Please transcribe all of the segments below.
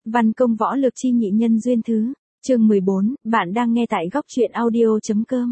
Văn công võ lược chi nhị nhân duyên thứ, chương 14, bạn đang nghe tại góc truyện audio.com.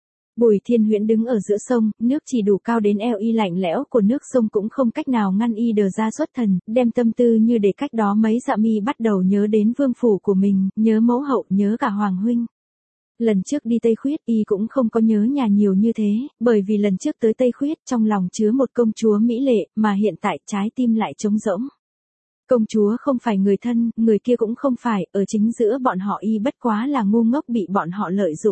Bùi Thiên Huyễn đứng ở giữa sông, nước chỉ đủ cao đến eo y, lạnh lẽo của nước sông cũng không cách nào ngăn y đờ ra xuất thần, đem tâm tư như để cách đó mấy dặm y bắt đầu nhớ đến vương phủ của mình, nhớ mẫu hậu, nhớ cả hoàng huynh. Lần trước đi Tây Khuyết y cũng không có nhớ nhà nhiều như thế, bởi vì lần trước tới Tây Khuyết trong lòng chứa một công chúa mỹ lệ, mà hiện tại trái tim lại trống rỗng. Công chúa không phải người thân, người kia cũng không phải, ở chính giữa bọn họ y bất quá là ngu ngốc bị bọn họ lợi dụng.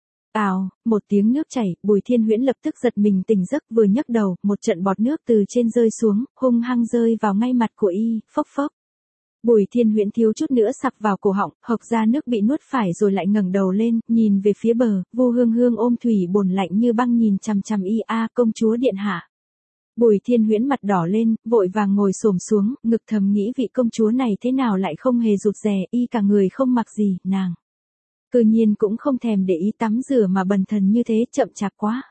Ào, một tiếng nước chảy, Bùi Thiên Huyễn lập tức giật mình tỉnh giấc, vừa nhấc đầu, một trận bọt nước từ trên rơi xuống, hung hăng rơi vào ngay mặt của y, phốc phốc. Bùi Thiên Huyễn thiếu chút nữa sặc vào cổ họng, hộc ra nước bị nuốt phải rồi lại ngẩng đầu lên, nhìn về phía bờ, Vu Hương Hương ôm thủy bồn lạnh như băng nhìn chằm chằm y, công chúa điện hạ. Bùi Thiên Huyễn mặt đỏ lên, vội vàng ngồi xổm xuống, ngực thầm nghĩ vị công chúa này thế nào lại không hề rụt rè, y cả người không mặc gì, nàng tự nhiên cũng không thèm để ý tắm rửa mà bần thần như thế, chậm chạp quá.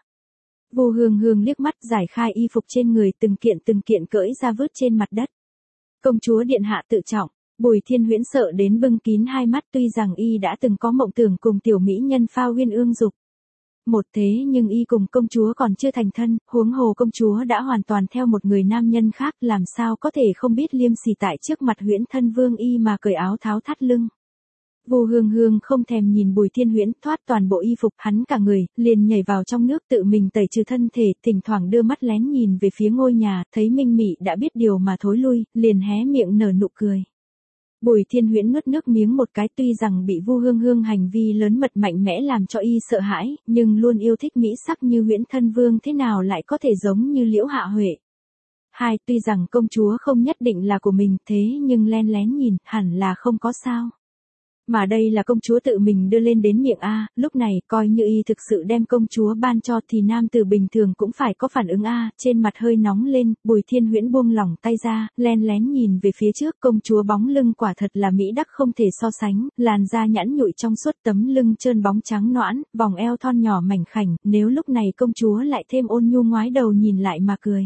Vu Hương Hương liếc mắt giải khai y phục trên người, từng kiện cởi ra vứt trên mặt đất. Công chúa điện hạ tự trọng. Bùi Thiên Huyễn sợ đến bưng kín hai mắt, tuy rằng y đã từng có mộng tưởng cùng tiểu mỹ nhân Phao Uyên ương dục một thế, nhưng y cùng công chúa còn chưa thành thân, huống hồ công chúa đã hoàn toàn theo một người nam nhân khác, làm sao có thể không biết liêm sỉ tại trước mặt Huyễn thân vương y mà cởi áo tháo thắt lưng. Vu Hương Hương không thèm nhìn Bùi Thiên Huyễn, thoát toàn bộ y phục hắn cả người, liền nhảy vào trong nước tự mình tẩy trừ thân thể, thỉnh thoảng đưa mắt lén nhìn về phía ngôi nhà, thấy Minh Mị đã biết điều mà thối lui, liền hé miệng nở nụ cười. Bùi Thiên Huyễn nuốt nước miếng một cái, tuy rằng bị Vu Hương Hương hành vi lớn mật mạnh mẽ làm cho y sợ hãi, nhưng luôn yêu thích mỹ sắc như Huyễn thân vương thế nào lại có thể giống như Liễu Hạ Huệ. Hai, tuy rằng công chúa không nhất định là của mình, thế nhưng len lén nhìn, hẳn là không có sao. Mà đây là công chúa tự mình đưa lên đến miệng lúc này coi như y thực sự đem công chúa ban cho thì nam tử bình thường cũng phải có phản ứng trên mặt hơi nóng lên, Bùi Thiên Huyễn buông lỏng tay ra, len lén nhìn về phía trước, công chúa bóng lưng quả thật là mỹ đắc không thể so sánh, làn da nhẵn nhụi trong suốt, tấm lưng trơn bóng trắng nõn, vòng eo thon nhỏ mảnh khảnh, nếu lúc này công chúa lại thêm ôn nhu ngoái đầu nhìn lại mà cười.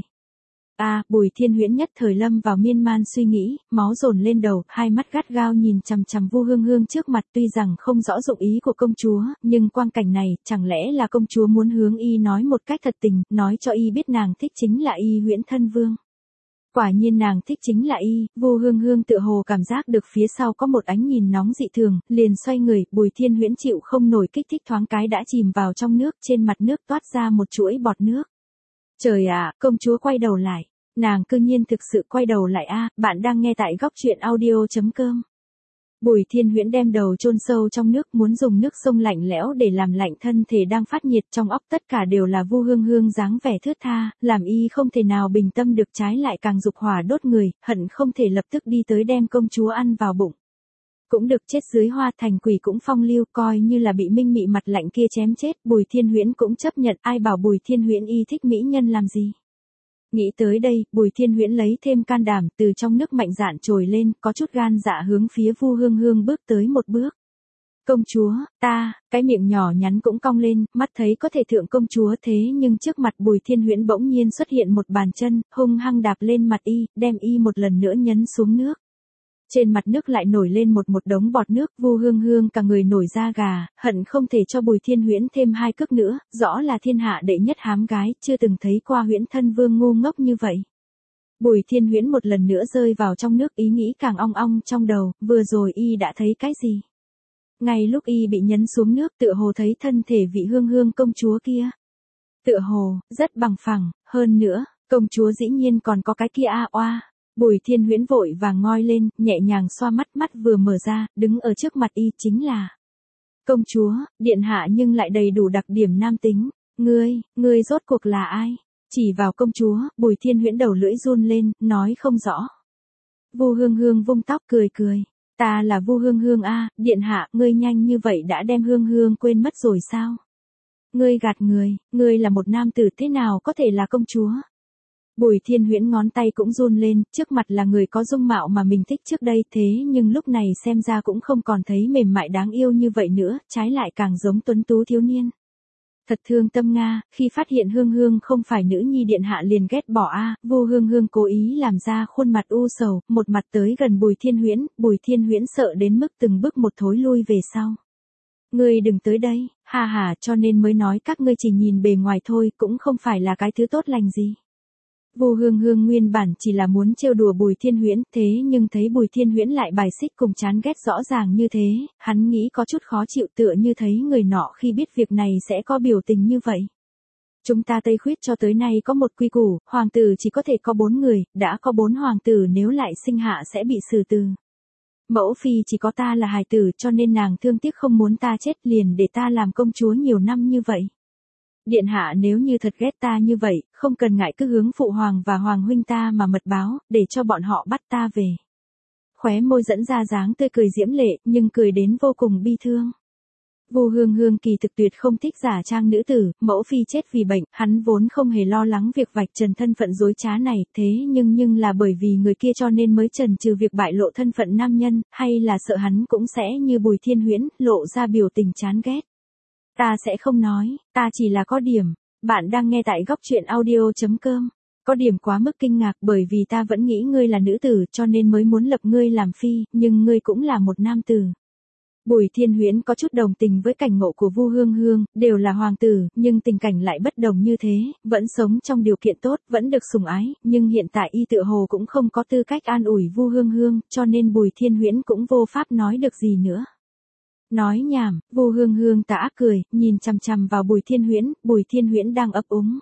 Bùi Thiên Huyễn nhất thời lâm vào miên man suy nghĩ, máu dồn lên đầu, hai mắt gắt gao nhìn chằm chằm Vu Hương Hương trước mặt, tuy rằng không rõ dụng ý của công chúa, nhưng quang cảnh này, chẳng lẽ là công chúa muốn hướng y nói một cách thật tình, nói cho y biết nàng thích chính là y Huyễn thân vương. Quả nhiên nàng thích chính là y, Vu Hương Hương tựa hồ cảm giác được phía sau có một ánh nhìn nóng dị thường, liền xoay người, Bùi Thiên Huyễn chịu không nổi kích thích thoáng cái đã chìm vào trong nước, trên mặt nước toát ra một chuỗi bọt nước. Trời ạ, công chúa quay đầu lại. Nàng cư nhiên thực sự quay đầu lại bạn đang nghe tại góc truyện audio.com. Bùi Thiên Huyễn đem đầu chôn sâu trong nước, muốn dùng nước sông lạnh lẽo để làm lạnh thân thể đang phát nhiệt, trong óc tất cả đều là Vu Hương Hương dáng vẻ thướt tha, làm y không thể nào bình tâm được, trái lại càng dục hỏa đốt người, hận không thể lập tức đi tới đem công chúa ăn vào bụng. Cũng được chết dưới hoa thành quỷ cũng phong lưu, coi như là bị Minh Mị mặt lạnh kia chém chết, Bùi Thiên Huyễn cũng chấp nhận, ai bảo Bùi Thiên Huyễn y thích mỹ nhân làm gì. Nghĩ tới đây, Bùi Thiên Huyễn lấy thêm can đảm, từ trong nước mạnh dạn trồi lên, có chút gan dạ hướng phía Vu Hương Hương bước tới một bước. Công chúa, cái miệng nhỏ nhắn cũng cong lên, mắt thấy có thể thượng công chúa, thế nhưng trước mặt Bùi Thiên Huyễn bỗng nhiên xuất hiện một bàn chân, hung hăng đạp lên mặt y, đem y một lần nữa nhấn xuống nước. Trên mặt nước lại nổi lên một đống bọt nước, Vu Hương Hương cả người nổi da gà, hận không thể cho Bùi Thiên Huyễn thêm 2 cước nữa, rõ là thiên hạ đệ nhất hám gái, chưa từng thấy qua Huyễn thân vương ngu ngốc như vậy. Bùi Thiên Huyễn một lần nữa rơi vào trong nước, ý nghĩ càng ong ong trong đầu, vừa rồi y đã thấy cái gì? Ngay lúc y bị nhấn xuống nước, tựa hồ thấy thân thể vị Hương Hương công chúa kia. Tựa hồ, rất bằng phẳng, hơn nữa, công chúa dĩ nhiên còn có cái kia Bùi Thiên Huyễn vội vàng ngoi lên, nhẹ nhàng xoa mắt vừa mở ra, đứng ở trước mặt y chính là công chúa, điện hạ nhưng lại đầy đủ đặc điểm nam tính. Ngươi rốt cuộc là ai? Chỉ vào công chúa, Bùi Thiên Huyễn đầu lưỡi run lên, nói không rõ. Vu Hương Hương vung tóc cười. Ta là Vu Hương Hương điện hạ, ngươi nhanh như vậy đã đem Hương Hương quên mất rồi sao? Ngươi gạt ngươi là một nam tử thế nào có thể là công chúa? Bùi Thiên Huyễn ngón tay cũng run lên, trước mặt là người có dung mạo mà mình thích trước đây, thế nhưng lúc này xem ra cũng không còn thấy mềm mại đáng yêu như vậy nữa, trái lại càng giống tuấn tú thiếu niên. Thật thương tâm Nga, khi phát hiện Hương Hương không phải nữ nhi điện hạ liền ghét bỏ Vu Hương Hương cố ý làm ra khuôn mặt u sầu, một mặt tới gần Bùi Thiên Huyễn sợ đến mức từng bước một thối lui về sau. Ngươi đừng tới đây, cho nên mới nói các ngươi chỉ nhìn bề ngoài thôi, cũng không phải là cái thứ tốt lành gì. Vu Hương Hương nguyên bản chỉ là muốn trêu đùa Bùi Thiên Huyễn, thế nhưng thấy Bùi Thiên Huyễn lại bài xích cùng chán ghét rõ ràng như thế, hắn nghĩ có chút khó chịu, tựa như thấy người nọ khi biết việc này sẽ có biểu tình như vậy. Chúng ta Tây Khuyết cho tới nay có một quy củ, hoàng tử chỉ có thể có 4 người, đã có 4 hoàng tử nếu lại sinh hạ sẽ bị xử tử. Mẫu phi chỉ có ta là hài tử cho nên nàng thương tiếc không muốn ta chết liền để ta làm công chúa nhiều năm như vậy. Điện hạ nếu như thật ghét ta như vậy, không cần ngại cứ hướng phụ hoàng và hoàng huynh ta mà mật báo, để cho bọn họ bắt ta về. Khóe môi dẫn ra dáng tươi cười diễm lệ, nhưng cười đến vô cùng bi thương. Vu Hương Hương kỳ thực tuyệt không thích giả trang nữ tử, mẫu phi chết vì bệnh, hắn vốn không hề lo lắng việc vạch trần thân phận dối trá này, thế nhưng là bởi vì người kia cho nên mới trần trừ việc bại lộ thân phận nam nhân, hay là sợ hắn cũng sẽ như Bùi Thiên Huyễn, lộ ra biểu tình chán ghét. Ta sẽ không nói, ta chỉ là có điểm. Bạn đang nghe tại góc truyện audio.com. Có điểm quá mức kinh ngạc bởi vì ta vẫn nghĩ ngươi là nữ tử cho nên mới muốn lập ngươi làm phi, nhưng ngươi cũng là một nam tử. Bùi Thiên Huyễn có chút đồng tình với cảnh ngộ của Vu Hương Hương, đều là hoàng tử, nhưng tình cảnh lại bất đồng như thế, vẫn sống trong điều kiện tốt, vẫn được sủng ái, nhưng hiện tại y tựa hồ cũng không có tư cách an ủi Vu Hương Hương, cho nên Bùi Thiên Huyễn cũng vô pháp nói được gì nữa. Nói nhảm, Vu Hương Hương tà ác cười, nhìn chằm chằm vào Bùi Thiên Huyễn đang ấp úng.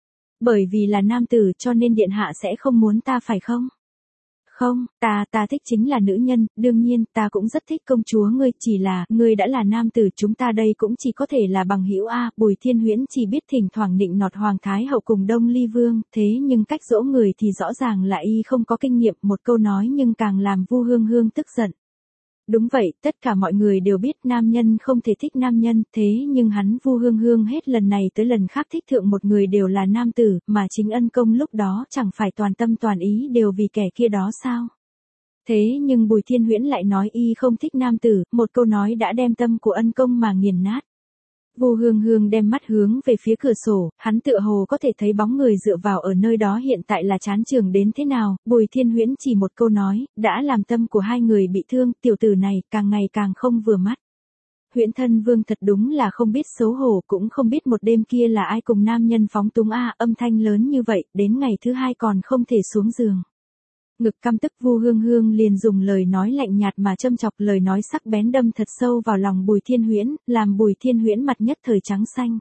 Bởi vì là nam tử cho nên điện hạ sẽ không muốn ta phải không? Không, ta thích chính là nữ nhân, đương nhiên, ta cũng rất thích công chúa ngươi, chỉ là, ngươi đã là nam tử, chúng ta đây cũng chỉ có thể là bằng hữu Bùi Thiên Huyễn chỉ biết thỉnh thoảng nịnh nọt Hoàng Thái Hậu cùng Đông Ly Vương, thế nhưng cách dỗ người thì rõ ràng là y không có kinh nghiệm, một câu nói nhưng càng làm Vu Hương Hương tức giận. Đúng vậy, tất cả mọi người đều biết nam nhân không thể thích nam nhân, thế nhưng hắn Vu Hương Hương hết lần này tới lần khác thích thượng một người đều là nam tử, mà chính ân công lúc đó chẳng phải toàn tâm toàn ý đều vì kẻ kia đó sao? Thế nhưng Bùi Thiên Huyễn lại nói y không thích nam tử, một câu nói đã đem tâm của ân công mà nghiền nát. Vu Hương Hương đem mắt hướng về phía cửa sổ, hắn tựa hồ có thể thấy bóng người dựa vào ở nơi đó hiện tại là chán trường đến thế nào, Bùi Thiên Huyễn chỉ một câu nói, đã làm tâm của hai người bị thương, tiểu tử này càng ngày càng không vừa mắt. Huyễn Thân Vương thật đúng là không biết xấu hổ, cũng không biết một đêm kia là ai cùng nam nhân phóng túng âm thanh lớn như vậy, đến ngày thứ hai còn không thể xuống giường. Ngực căm tức Vu Hương Hương liền dùng lời nói lạnh nhạt mà châm chọc, lời nói sắc bén đâm thật sâu vào lòng Bùi Thiên Huyễn, làm Bùi Thiên Huyễn mặt nhất thời trắng xanh.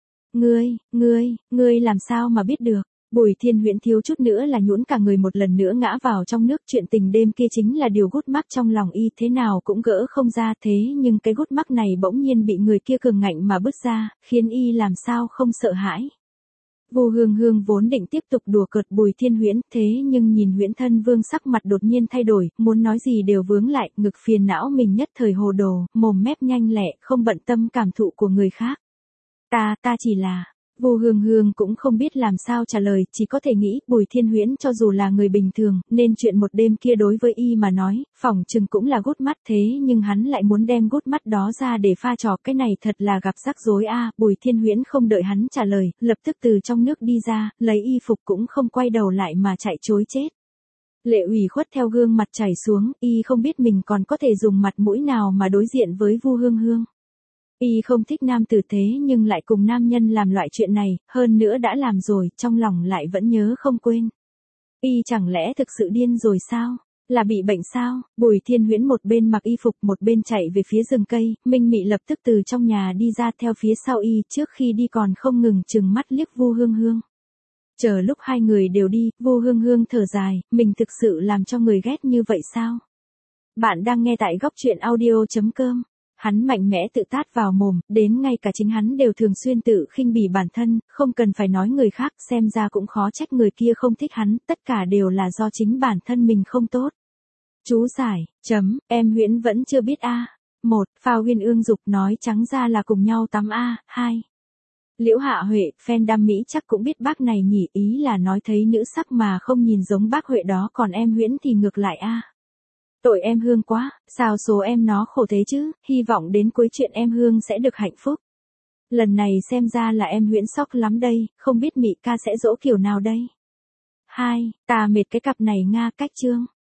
Ngươi làm sao mà biết được? Bùi Thiên Huyễn thiếu chút nữa là nhũn cả người một lần nữa ngã vào trong nước, chuyện tình đêm kia chính là điều gút mắc trong lòng y, thế nào cũng gỡ không ra, thế nhưng cái gút mắc này bỗng nhiên bị người kia cường ngạnh mà bứt ra, khiến y làm sao không sợ hãi. Vu Hương Hương vốn định tiếp tục đùa cợt Bùi Thiên Huyễn, thế nhưng nhìn Huyễn Thân Vương sắc mặt đột nhiên thay đổi, muốn nói gì đều vướng lại, ngực phiền não mình nhất thời hồ đồ, mồm mép nhanh lẹ, không bận tâm cảm thụ của người khác. Ta chỉ là, Vu Hương Hương cũng không biết làm sao trả lời, chỉ có thể nghĩ, Bùi Thiên Huyễn cho dù là người bình thường, nên chuyện một đêm kia đối với y mà nói, phỏng chừng cũng là gút mắt, thế nhưng hắn lại muốn đem gút mắt đó ra để pha trò, cái này thật là gặp rắc rối Bùi Thiên Huyễn không đợi hắn trả lời, lập tức từ trong nước đi ra, lấy y phục cũng không quay đầu lại mà chạy trối chết. Lệ ủy khuất theo gương mặt chảy xuống, y không biết mình còn có thể dùng mặt mũi nào mà đối diện với Vu Hương Hương. Y không thích nam tử thế nhưng lại cùng nam nhân làm loại chuyện này, hơn nữa đã làm rồi, trong lòng lại vẫn nhớ không quên. Y chẳng lẽ thực sự điên rồi sao? Là bị bệnh sao? Bùi Thiên Huyễn một bên mặc y phục một bên chạy về phía rừng cây, Minh Mị lập tức từ trong nhà đi ra theo phía sau y, trước khi đi còn không ngừng trừng mắt liếc Vu Hương Hương. Chờ lúc hai người đều đi, Vu Hương Hương thở dài, mình thực sự làm cho người ghét như vậy sao? Bạn đang nghe tại góc truyện audio.com. Hắn mạnh mẽ tự tát vào mồm, đến ngay cả chính hắn đều thường xuyên tự khinh bỉ bản thân, không cần phải nói người khác, xem ra cũng khó trách người kia không thích hắn, tất cả đều là do chính bản thân mình không tốt. Chú giải, em Huyễn vẫn chưa biết 1. Phao Huyên Ương dục nói trắng ra là cùng nhau tắm 2. Liễu Hạ Huệ, fan đam mỹ chắc cũng biết bác này nhỉ, ý là nói thấy nữ sắc mà không nhìn giống bác Huệ đó, còn em Huyễn thì ngược lại Tội em Hương quá, sao số em nó khổ thế chứ, hy vọng đến cuối chuyện em Hương sẽ được hạnh phúc. Lần này xem ra là em Huyễn sốc lắm đây, không biết Mị ca sẽ dỗ kiểu nào đây. 2. Ta mệt cái cặp này Nga cách Trương.